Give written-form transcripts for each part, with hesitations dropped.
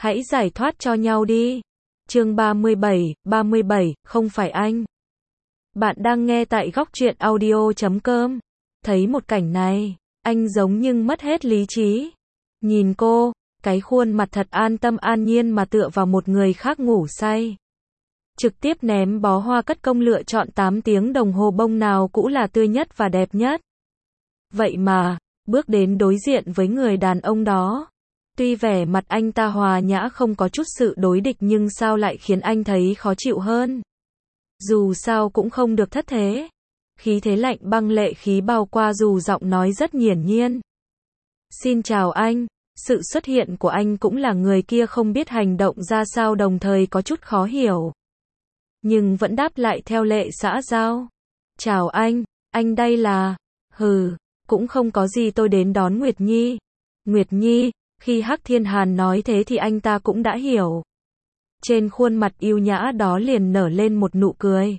Hãy giải thoát cho nhau đi. Chương 37, không phải anh. Bạn đang nghe tại góc truyện audio.com. Thấy một cảnh này, anh giống nhưng mất hết lý trí. Nhìn cô, cái khuôn mặt thật an tâm an nhiên mà tựa vào một người khác ngủ say. Trực tiếp ném bó hoa cất công lựa chọn 8 tiếng đồng hồ bông nào cũ là tươi nhất và đẹp nhất. Vậy mà, bước đến đối diện với người đàn ông đó. Tuy vẻ mặt anh ta hòa nhã không có chút sự đối địch nhưng sao lại khiến anh thấy khó chịu hơn. Dù sao cũng không được thất thế. Khí thế lạnh băng lệ khí bao qua dù giọng nói rất hiển nhiên. Xin chào anh. Sự xuất hiện của anh cũng là người kia không biết hành động ra sao đồng thời có chút khó hiểu. Nhưng vẫn đáp lại theo lệ xã giao. Chào anh đây là... Hừ, cũng không có gì tôi đến đón Nguyệt Nhi. Nguyệt Nhi, khi Hắc Thiên Hàn nói thế thì anh ta cũng đã hiểu. Trên khuôn mặt yêu nhã đó liền nở lên một nụ cười.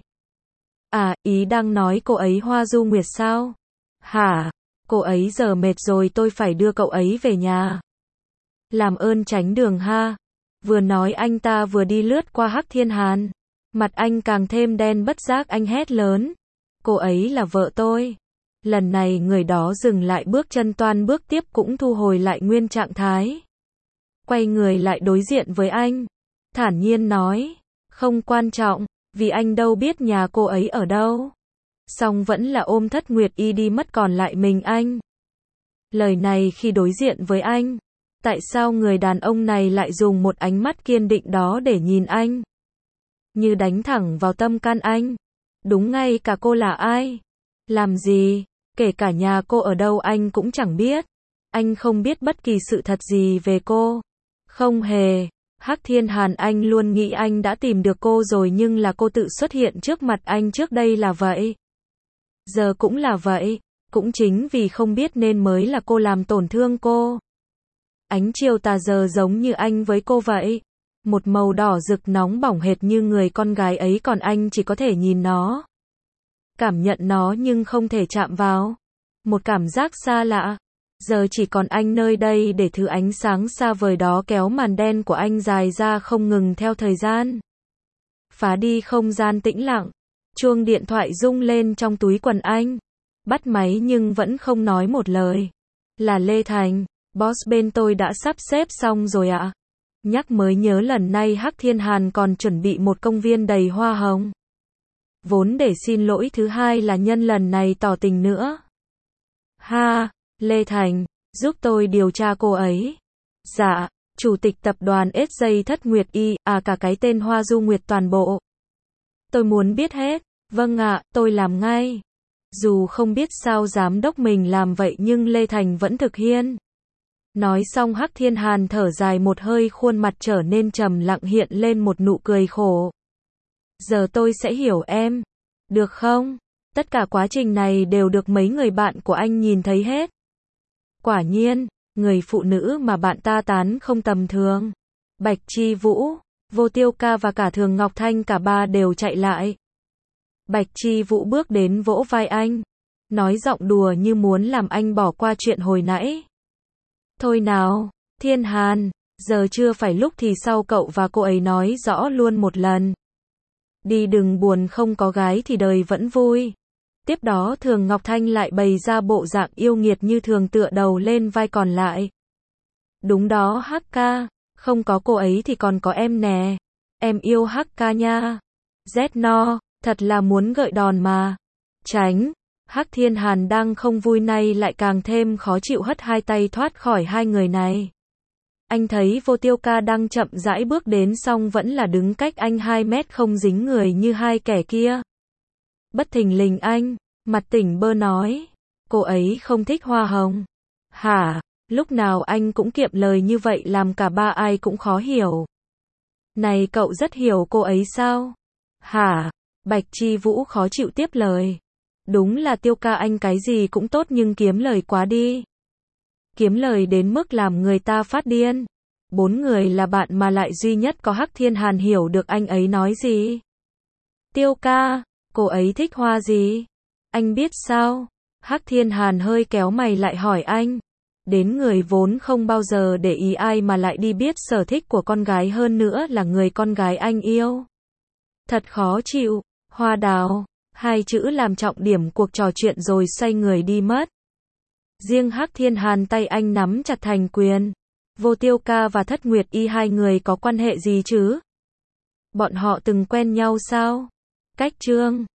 À, ý đang nói cô ấy Hoa Du Nguyệt sao? Hả? Cô ấy giờ mệt rồi tôi phải đưa cậu ấy về nhà. Làm ơn tránh đường ha. Vừa nói anh ta vừa đi lướt qua Hắc Thiên Hàn. Mặt anh càng thêm đen bất giác anh hét lớn. Cô ấy là vợ tôi. Lần này người đó dừng lại bước chân toan bước tiếp cũng thu hồi lại nguyên trạng thái. Quay người lại đối diện với anh. Thản nhiên nói. Không quan trọng, vì anh đâu biết nhà cô ấy ở đâu. Song vẫn là ôm Thất Nguyệt Y đi mất còn lại mình anh. Lời này khi đối diện với anh. Tại sao người đàn ông này lại dùng một ánh mắt kiên định đó để nhìn anh? Như đánh thẳng vào tâm can anh. Đúng ngay cả cô là ai? Làm gì? Kể cả nhà cô ở đâu anh cũng chẳng biết. Anh không biết bất kỳ sự thật gì về cô. Không hề. Hắc Thiên Hàn anh luôn nghĩ anh đã tìm được cô rồi nhưng là cô tự xuất hiện trước mặt anh trước đây là vậy. Giờ cũng là vậy. Cũng chính vì không biết nên mới là cô làm tổn thương cô. Ánh chiều tà giờ giống như anh với cô vậy. Một màu đỏ rực nóng bỏng hệt như người con gái ấy còn anh chỉ có thể nhìn nó. Cảm nhận nó nhưng không thể chạm vào. Một cảm giác xa lạ. Giờ chỉ còn anh nơi đây để thứ ánh sáng xa vời đó kéo màn đen của anh dài ra không ngừng theo thời gian. Phá đi không gian tĩnh lặng. Chuông điện thoại rung lên trong túi quần anh. Bắt máy nhưng vẫn không nói một lời. Là Lê Thành. Boss bên tôi đã sắp xếp xong rồi ạ. Nhắc mới nhớ lần này Hắc Thiên Hàn còn chuẩn bị một công viên đầy hoa hồng. Vốn để xin lỗi thứ hai là nhân lần này tỏ tình nữa. Ha, Lê Thành, giúp tôi điều tra cô ấy. Dạ, chủ tịch tập đoàn SJ Thất Nguyệt Y, cả cái tên Hoa Du Nguyệt toàn bộ. Tôi muốn biết hết. Vâng ạ, tôi làm ngay. Dù không biết sao giám đốc mình làm vậy nhưng Lê Thành vẫn thực hiện. Nói xong Hắc Thiên Hàn thở dài một hơi khuôn mặt trở nên trầm lặng hiện lên một nụ cười khổ. Giờ tôi sẽ hiểu em. Được không? Tất cả quá trình này đều được mấy người bạn của anh nhìn thấy hết. Quả nhiên, người phụ nữ mà bạn ta tán không tầm thường. Bạch Chi Vũ, Vô Tiêu Ca và cả Thường Ngọc Thanh cả ba đều chạy lại. Bạch Chi Vũ bước đến vỗ vai anh. Nói giọng đùa như muốn làm anh bỏ qua chuyện hồi nãy. Thôi nào, Thiên Hàn, giờ chưa phải lúc thì sau cậu và cô ấy nói rõ luôn một lần. Đi đừng buồn không có gái thì đời vẫn vui. Tiếp đó Thường Ngọc Thanh lại bày ra bộ dạng yêu nghiệt như thường tựa đầu lên vai còn lại. Đúng đó Hắc ca, không có cô ấy thì còn có em nè. Em yêu Hắc ca nha. Z thật là muốn gợi đòn mà. Tránh. Hắc Thiên Hàn đang không vui nay lại càng thêm khó chịu hất hai tay thoát khỏi hai người này. Anh thấy Vô Tiêu Ca đang chậm rãi bước đến song vẫn là đứng cách anh 2 mét không dính người như hai kẻ kia. Bất thình lình anh, mặt tỉnh bơ nói. Cô ấy không thích hoa hồng. Hả, lúc nào anh cũng kiệm lời như vậy làm cả ba ai cũng khó hiểu. Này cậu rất hiểu cô ấy sao? Hả, Bạch Chi Vũ khó chịu tiếp lời. Đúng là Tiêu ca anh cái gì cũng tốt nhưng kiếm lời quá đi. Kiếm lời đến mức làm người ta phát điên. 4 người là bạn mà lại duy nhất có Hắc Thiên Hàn hiểu được anh ấy nói gì. Tiêu ca, cô ấy thích hoa gì? Anh biết sao? Hắc Thiên Hàn hơi kéo mày lại hỏi anh. Đến người vốn không bao giờ để ý ai mà lại đi biết sở thích của con gái hơn nữa là người con gái anh yêu. Thật khó chịu. Hoa đào. Hai chữ làm trọng điểm cuộc trò chuyện rồi xoay người đi mất. Riêng Hắc Thiên Hàn tay anh nắm chặt thành quyền. Vô Tiêu Ca và Thất Nguyệt Y hai người có quan hệ gì chứ? Bọn họ từng quen nhau sao? Cách chương